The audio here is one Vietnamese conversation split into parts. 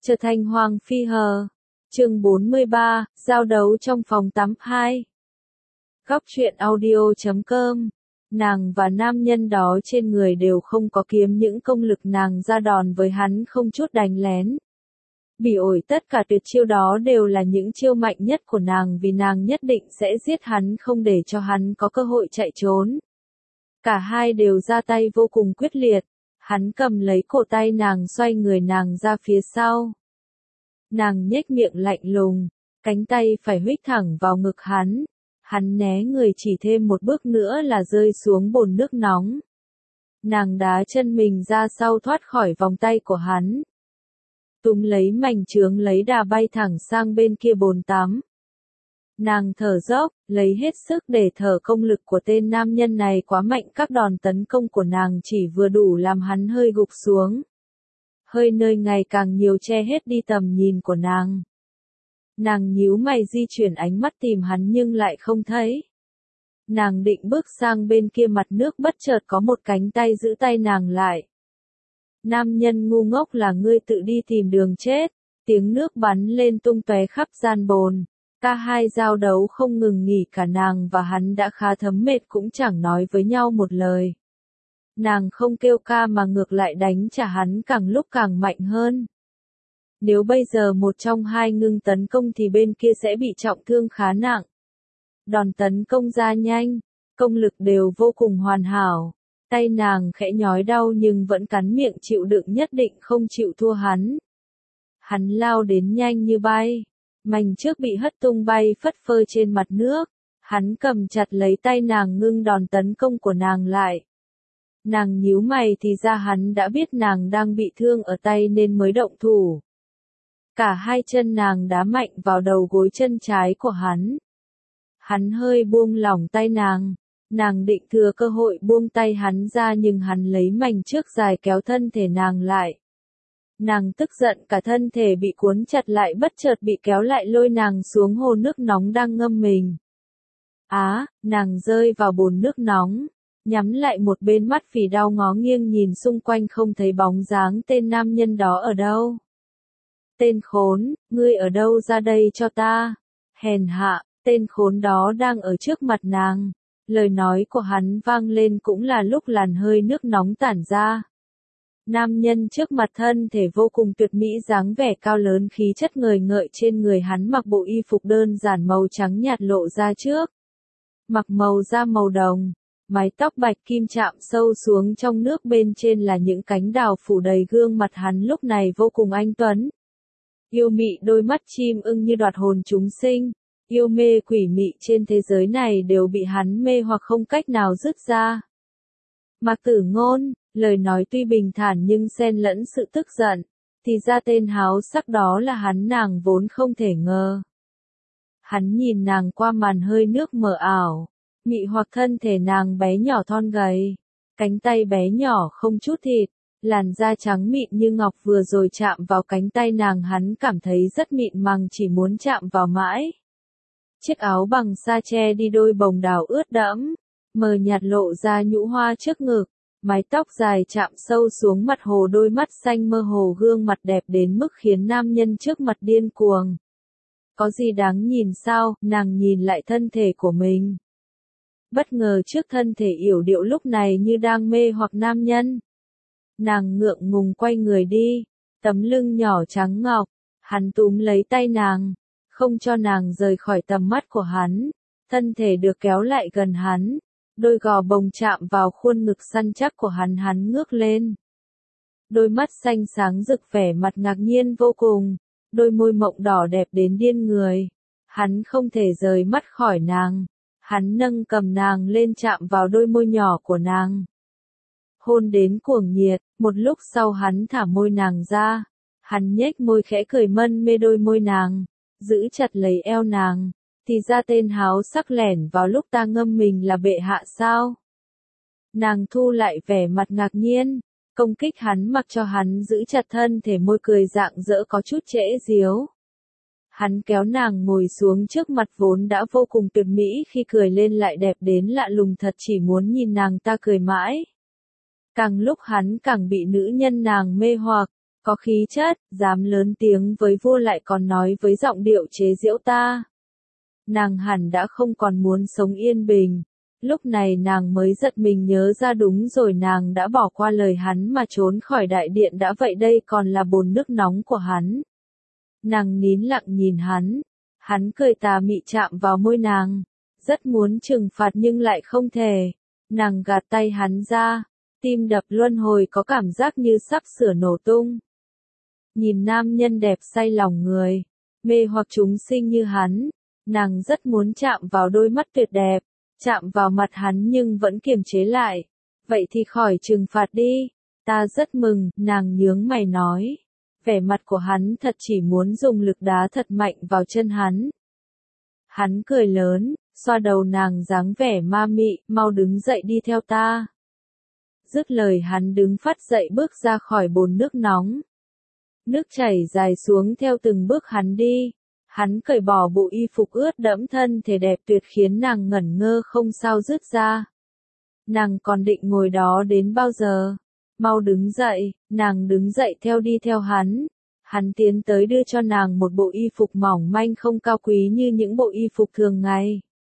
Trở thành Hoàng Phi hờ. Chương 43, giao đấu trong phòng tắm 2. Góc truyện audio.com. Nàng và nam nhân đó trên người đều không có kiếm, những công lực nàng ra đòn với hắn không chút đánh lén. Bị ổi tất cả tuyệt chiêu đó đều là những chiêu mạnh nhất của nàng, vì nàng nhất định sẽ giết hắn không để cho hắn có cơ hội chạy trốn. Cả hai đều ra tay vô cùng quyết liệt. Hắn cầm lấy cổ tay nàng, xoay người nàng ra phía sau. Nàng nhếch miệng lạnh lùng, cánh tay phải huých thẳng vào ngực hắn. Hắn né người, chỉ thêm một bước nữa là rơi xuống bồn nước nóng. Nàng đá chân mình ra sau thoát khỏi vòng tay của hắn. Túm lấy mảnh chướng lấy đà bay thẳng sang bên kia bồn tắm. Nàng thở dốc, lấy hết sức để thở, công lực của tên nam nhân này quá mạnh, các đòn tấn công của nàng chỉ vừa đủ làm hắn hơi gục xuống. Hơi nơi ngày càng nhiều che hết đi tầm nhìn của nàng. Nàng nhíu mày di chuyển ánh mắt tìm hắn nhưng lại không thấy. Nàng định bước sang bên kia mặt nước, bất chợt có một cánh tay giữ tay nàng lại. Nam nhân ngu ngốc, là ngươi tự đi tìm đường chết. Tiếng nước bắn lên tung tóe khắp gian bồn. Cả hai giao đấu không ngừng nghỉ, cả nàng và hắn đã khá thấm mệt cũng chẳng nói với nhau một lời. Nàng không kêu ca mà ngược lại đánh trả hắn càng lúc càng mạnh hơn. Nếu bây giờ một trong hai ngưng tấn công thì bên kia sẽ bị trọng thương khá nặng. Đòn tấn công ra nhanh, công lực đều vô cùng hoàn hảo. Tay nàng khẽ nhói đau nhưng vẫn cắn miệng chịu đựng, nhất định không chịu thua hắn. Hắn lao đến nhanh như bay. Mảnh trước bị hất tung bay phất phơ trên mặt nước. Hắn cầm chặt lấy tay nàng, ngưng đòn tấn công của nàng lại. Nàng nhíu mày, thì ra hắn đã biết nàng đang bị thương ở tay nên mới động thủ. Cả hai chân nàng đá mạnh vào đầu gối chân trái của hắn. Hắn hơi buông lỏng tay nàng. Nàng định thừa cơ hội buông tay hắn ra nhưng hắn lấy mảnh trước dài kéo thân thể nàng lại. Nàng tức giận, cả thân thể bị cuốn chặt lại, bất chợt bị kéo lại lôi nàng xuống hồ nước nóng đang ngâm mình. Nàng rơi vào bồn nước nóng, nhắm lại một bên mắt vì đau, ngó nghiêng nhìn xung quanh không thấy bóng dáng tên nam nhân đó ở đâu. Tên khốn, ngươi ở đâu, ra đây cho ta. Hèn hạ, tên khốn đó đang ở trước mặt nàng. Lời nói của hắn vang lên cũng là lúc làn hơi nước nóng tản ra. Nam nhân trước mặt thân thể vô cùng tuyệt mỹ, dáng vẻ cao lớn, khí chất ngời ngợi, trên người hắn mặc bộ y phục đơn giản màu trắng nhạt lộ ra trước. Mặc màu da màu đồng, mái tóc bạch kim chạm sâu xuống trong nước, bên trên là những cánh đào phủ đầy gương mặt hắn lúc này vô cùng anh tuấn. Yêu mị, đôi mắt chim ưng như đoạt hồn chúng sinh, yêu mê quỷ mị trên thế giới này đều bị hắn mê hoặc không cách nào dứt ra. Mạc Tử Ngôn, lời nói tuy bình thản nhưng xen lẫn sự tức giận, thì ra tên háo sắc đó là hắn, nàng vốn không thể ngờ. Hắn nhìn nàng qua màn hơi nước mờ ảo, mị hoặc thân thể nàng bé nhỏ thon gầy, cánh tay bé nhỏ không chút thịt, làn da trắng mịn như ngọc, vừa rồi chạm vào cánh tay nàng hắn cảm thấy rất mịn màng, chỉ muốn chạm vào mãi. Chiếc áo bằng sa che đi đôi bồng đào ướt đẫm, mờ nhạt lộ ra nhũ hoa trước ngực, mái tóc dài chạm sâu xuống mặt hồ, đôi mắt xanh mơ hồ, gương mặt đẹp đến mức khiến nam nhân trước mặt điên cuồng. Có gì đáng nhìn sao? Nàng nhìn lại thân thể của mình. Bất ngờ trước thân thể yểu điệu lúc này như đang mê hoặc nam nhân. Nàng ngượng ngùng quay người đi, tấm lưng nhỏ trắng ngọc, hắn túm lấy tay nàng, không cho nàng rời khỏi tầm mắt của hắn, thân thể được kéo lại gần hắn, đôi gò bồng chạm vào khuôn ngực săn chắc của hắn, hắn ngước lên. Đôi mắt xanh sáng rực, vẻ mặt ngạc nhiên vô cùng, đôi môi mộng đỏ đẹp đến điên người. Hắn không thể rời mắt khỏi nàng, hắn nâng cầm nàng lên chạm vào đôi môi nhỏ của nàng. Hôn đến cuồng nhiệt, một lúc sau hắn thả môi nàng ra, hắn nhếch môi khẽ cười mân mê đôi môi nàng, giữ chặt lấy eo nàng, thì ra tên háo sắc lẻn vào lúc ta ngâm mình là bệ hạ sao? Nàng thu lại vẻ mặt ngạc nhiên, công kích hắn mặc cho hắn giữ chặt thân thể, môi cười rạng rỡ có chút trễ díu. Hắn kéo nàng ngồi xuống trước mặt vốn đã vô cùng tuyệt mỹ, khi cười lên lại đẹp đến lạ lùng thật, chỉ muốn nhìn nàng ta cười mãi. Càng lúc hắn càng bị nữ nhân nàng mê hoặc, có khí chất, dám lớn tiếng với vua lại còn nói với giọng điệu chế giễu ta. Nàng hẳn đã không còn muốn sống yên bình. Lúc này nàng mới giật mình nhớ ra đúng rồi, nàng đã bỏ qua lời hắn mà trốn khỏi đại điện đã, vậy đây còn là bồn nước nóng của hắn. Nàng nín lặng nhìn hắn cười tà mị chạm vào môi nàng, rất muốn trừng phạt nhưng lại không thể. Nàng gạt tay hắn ra, tim đập luân hồi có cảm giác như sắp sửa nổ tung. Nhìn nam nhân đẹp say lòng người, mê hoặc chúng sinh như hắn, nàng rất muốn chạm vào đôi mắt tuyệt đẹp, chạm vào mặt hắn nhưng vẫn kiềm chế lại. Vậy thì khỏi trừng phạt đi, ta rất mừng, nàng nhướng mày nói. Vẻ mặt của hắn thật chỉ muốn dùng lực đá thật mạnh vào chân hắn. Hắn cười lớn, xoa đầu nàng dáng vẻ ma mị, mau đứng dậy đi theo ta. Dứt lời hắn đứng phắt dậy bước ra khỏi bồn nước nóng. Nước chảy dài xuống theo từng bước hắn đi. Hắn cởi bỏ bộ y phục ướt đẫm thân thể đẹp tuyệt khiến nàng ngẩn ngơ không sao dứt ra. Nàng còn định ngồi đó đến bao giờ? Mau đứng dậy, nàng đứng dậy đi theo hắn. Hắn tiến tới đưa cho nàng một bộ y phục mỏng manh không cao quý như những bộ y phục thường ngày.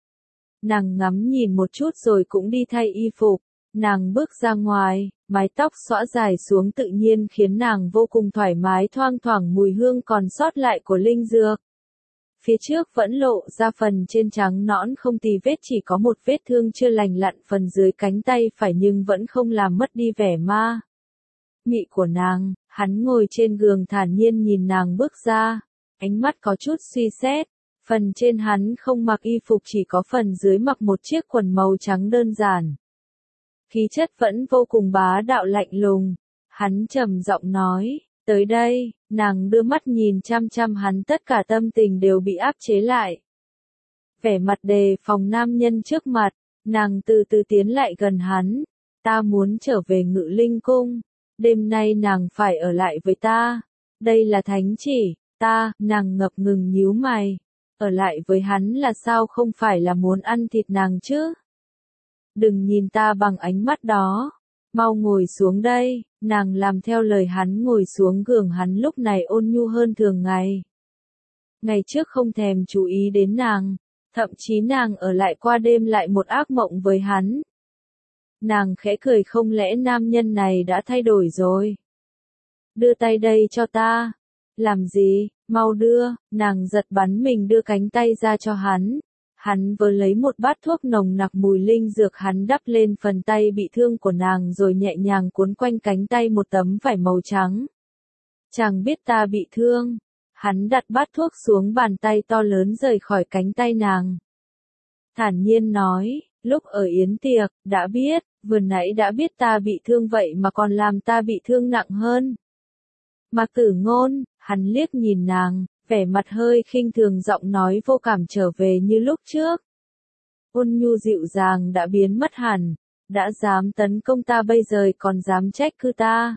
Nàng ngắm nhìn một chút rồi cũng đi thay y phục. Nàng bước ra ngoài, mái tóc xõa dài xuống tự nhiên khiến nàng vô cùng thoải mái, thoang thoảng mùi hương còn sót lại của linh dược. Phía trước vẫn lộ ra phần trên trắng nõn không tì vết, chỉ có một vết thương chưa lành lặn phần dưới cánh tay phải nhưng vẫn không làm mất đi vẻ ma mị của nàng. Hắn ngồi trên giường thản nhiên nhìn nàng bước ra, ánh mắt có chút suy xét. Phần trên hắn không mặc y phục, chỉ có phần dưới mặc một chiếc quần màu trắng đơn giản. Khí chất vẫn vô cùng bá đạo lạnh lùng. Hắn trầm giọng nói, tới đây. Nàng đưa mắt nhìn chăm chăm hắn, tất cả tâm tình đều bị áp chế lại. Vẻ mặt đề phòng nam nhân trước mặt, nàng từ từ tiến lại gần hắn. Ta muốn trở về Ngự Linh Cung. Đêm nay nàng phải ở lại với ta. Đây là thánh chỉ, nàng ngập ngừng nhíu mày. Ở lại với hắn là sao, không phải là muốn ăn thịt nàng chứ? Đừng nhìn ta bằng ánh mắt đó. Mau ngồi xuống đây, nàng làm theo lời hắn ngồi xuống giường hắn lúc này ôn nhu hơn thường ngày. Ngày trước không thèm chú ý đến nàng, thậm chí nàng ở lại qua đêm lại một ác mộng với hắn. Nàng khẽ cười, không lẽ nam nhân này đã thay đổi rồi? Đưa tay đây cho ta. Làm gì, mau đưa, nàng giật bắn mình đưa cánh tay ra cho hắn. Hắn vừa lấy một bát thuốc nồng nặc mùi linh dược, hắn đắp lên phần tay bị thương của nàng rồi nhẹ nhàng cuốn quanh cánh tay một tấm vải màu trắng. Chàng biết ta bị thương. Hắn đặt bát thuốc xuống, bàn tay to lớn rời khỏi cánh tay nàng. Thản nhiên nói, lúc ở yến tiệc, đã biết, vừa nãy đã biết ta bị thương vậy mà còn làm ta bị thương nặng hơn. Mạc Tử Ngôn, hắn liếc nhìn nàng, vẻ mặt hơi khinh thường, giọng nói vô cảm trở về như lúc trước. Ôn nhu dịu dàng đã biến mất hẳn, đã dám tấn công ta bây giờ còn dám trách cứ ta.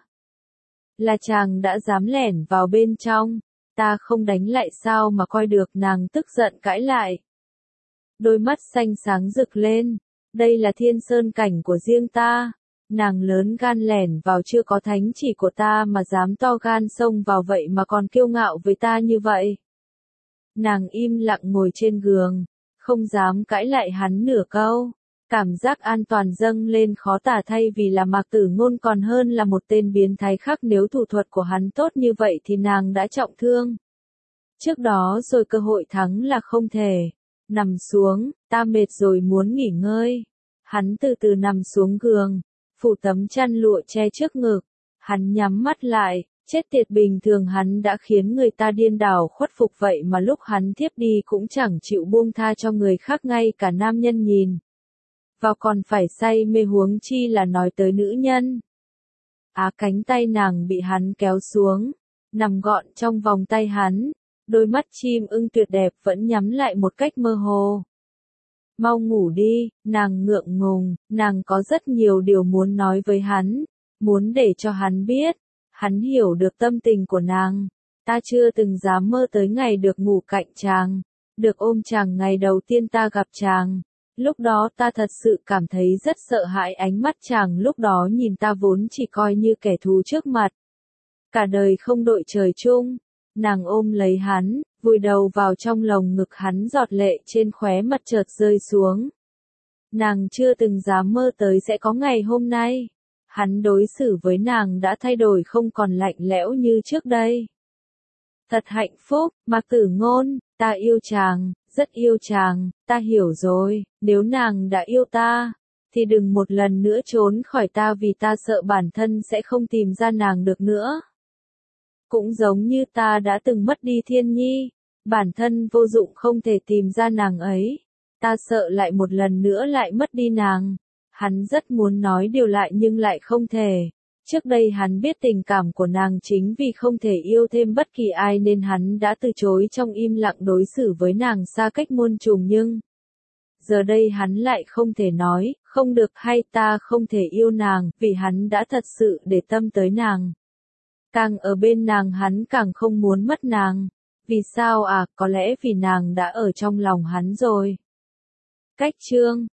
Là chàng đã dám lẻn vào bên trong, ta không đánh lại sao mà coi được, nàng tức giận cãi lại. Đôi mắt xanh sáng rực lên, đây là Thiên Sơn cảnh của riêng ta. Nàng lớn gan lẻn vào, chưa có thánh chỉ của ta mà dám to gan xông vào, vậy mà còn kiêu ngạo với ta như vậy. Nàng im lặng ngồi trên giường, không dám cãi lại hắn nửa câu. Cảm giác an toàn dâng lên khó tả, thay vì là Mạc Tử Ngôn còn hơn là một tên biến thái khác. Nếu thủ thuật của hắn tốt như vậy thì nàng đã trọng thương trước đó rồi, cơ hội thắng là không thể. Nằm xuống, ta mệt rồi muốn nghỉ ngơi. Hắn từ từ nằm xuống giường, phủ tấm chăn lụa che trước ngực. Hắn nhắm mắt lại, chết tiệt, bình thường hắn đã khiến người ta điên đảo khuất phục, vậy mà lúc hắn thiếp đi cũng chẳng chịu buông tha cho người khác, ngay cả nam nhân nhìn vào còn phải say mê, huống chi là nói tới nữ nhân. Cánh tay nàng bị hắn kéo xuống, nằm gọn trong vòng tay hắn. Đôi mắt chim ưng tuyệt đẹp vẫn nhắm lại một cách mơ hồ. Mau ngủ đi, nàng ngượng ngùng, nàng có rất nhiều điều muốn nói với hắn, muốn để cho hắn biết, hắn hiểu được tâm tình của nàng. Ta chưa từng dám mơ tới ngày được ngủ cạnh chàng, được ôm chàng ngày đầu tiên ta gặp chàng. Lúc đó ta thật sự cảm thấy rất sợ hãi, ánh mắt chàng lúc đó nhìn ta vốn chỉ coi như kẻ thù trước mặt. cả đời không đội trời chung. Nàng ôm lấy hắn, vùi đầu vào trong lồng ngực hắn, giọt lệ trên khóe mặt chợt rơi xuống. Nàng chưa từng dám mơ tới sẽ có ngày hôm nay. Hắn đối xử với nàng đã thay đổi, không còn lạnh lẽo như trước đây. Thật hạnh phúc, Mạc Tử Ngôn, ta yêu chàng, rất yêu chàng, ta hiểu rồi, nếu nàng đã yêu ta, thì đừng một lần nữa trốn khỏi ta, vì ta sợ bản thân sẽ không tìm ra nàng được nữa. Cũng giống như ta đã từng mất đi Thiên Nhi, bản thân vô dụng không thể tìm ra nàng ấy. Ta sợ lại một lần nữa lại mất đi nàng. Hắn rất muốn nói điều lại nhưng lại không thể. Trước đây hắn biết tình cảm của nàng chính vì không thể yêu thêm bất kỳ ai nên hắn đã từ chối trong im lặng đối xử với nàng xa cách muôn trùng, nhưng giờ đây hắn lại không thể nói, không được, hay ta không thể yêu nàng, vì hắn đã thật sự để tâm tới nàng. Càng ở bên nàng hắn càng không muốn mất nàng. Vì sao à, có lẽ vì nàng đã ở trong lòng hắn rồi. Cách chương